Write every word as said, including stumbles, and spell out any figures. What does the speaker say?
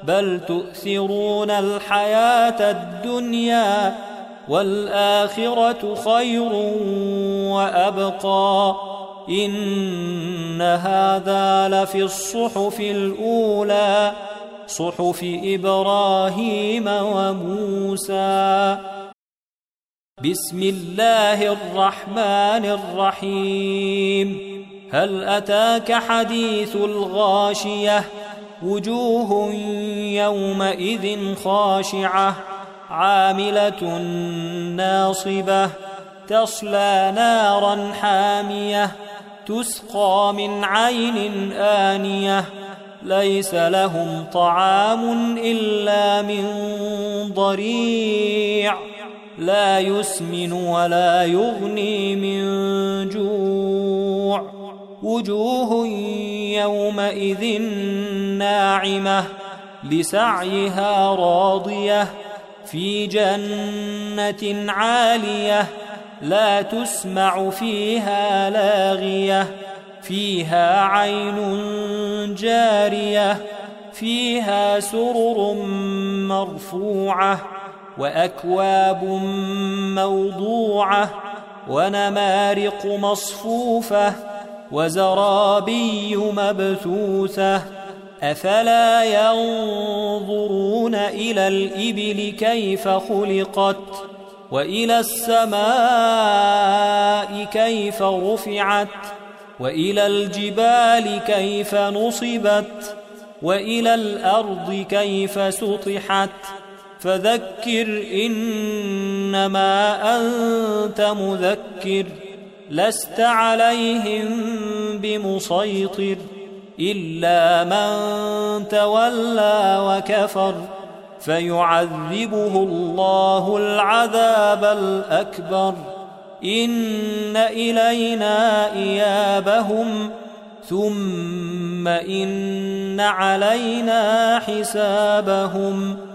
بل تؤثرون الحياة الدنيا والآخرة خير وأبقى إن هذا لفي الصحف الأولى صحف إبراهيم وموسى. بسم الله الرحمن الرحيم. هل أتاك حديث الغاشية وجوه يومئذ خاشعة عاملة ناصبة تصلى نارا حامية تسقى من عين آنية ليس لهم طعام إلا من ضريع لا يسمن ولا يغني من جوع وجوه يومئذ ناعمة لسعيها راضية في جنة عالية لا تسمع فيها لاغية فيها عين جارية فيها سرر مرفوعة وأكواب موضوعة ونمارق مصفوفة وزرابي مبثوثة أفلا ينظرون إلى الإبل كيف خلقت وإلى السماء كيف رفعت وإلى الجبال كيف نصبت وإلى الأرض كيف سطحت فذكر إنما أنت مذكر لست عليهم بمسيطر إلا من تولى وكفر فيعذبه الله العذاب الأكبر إن إلينا إيابهم ثم إن علينا حسابهم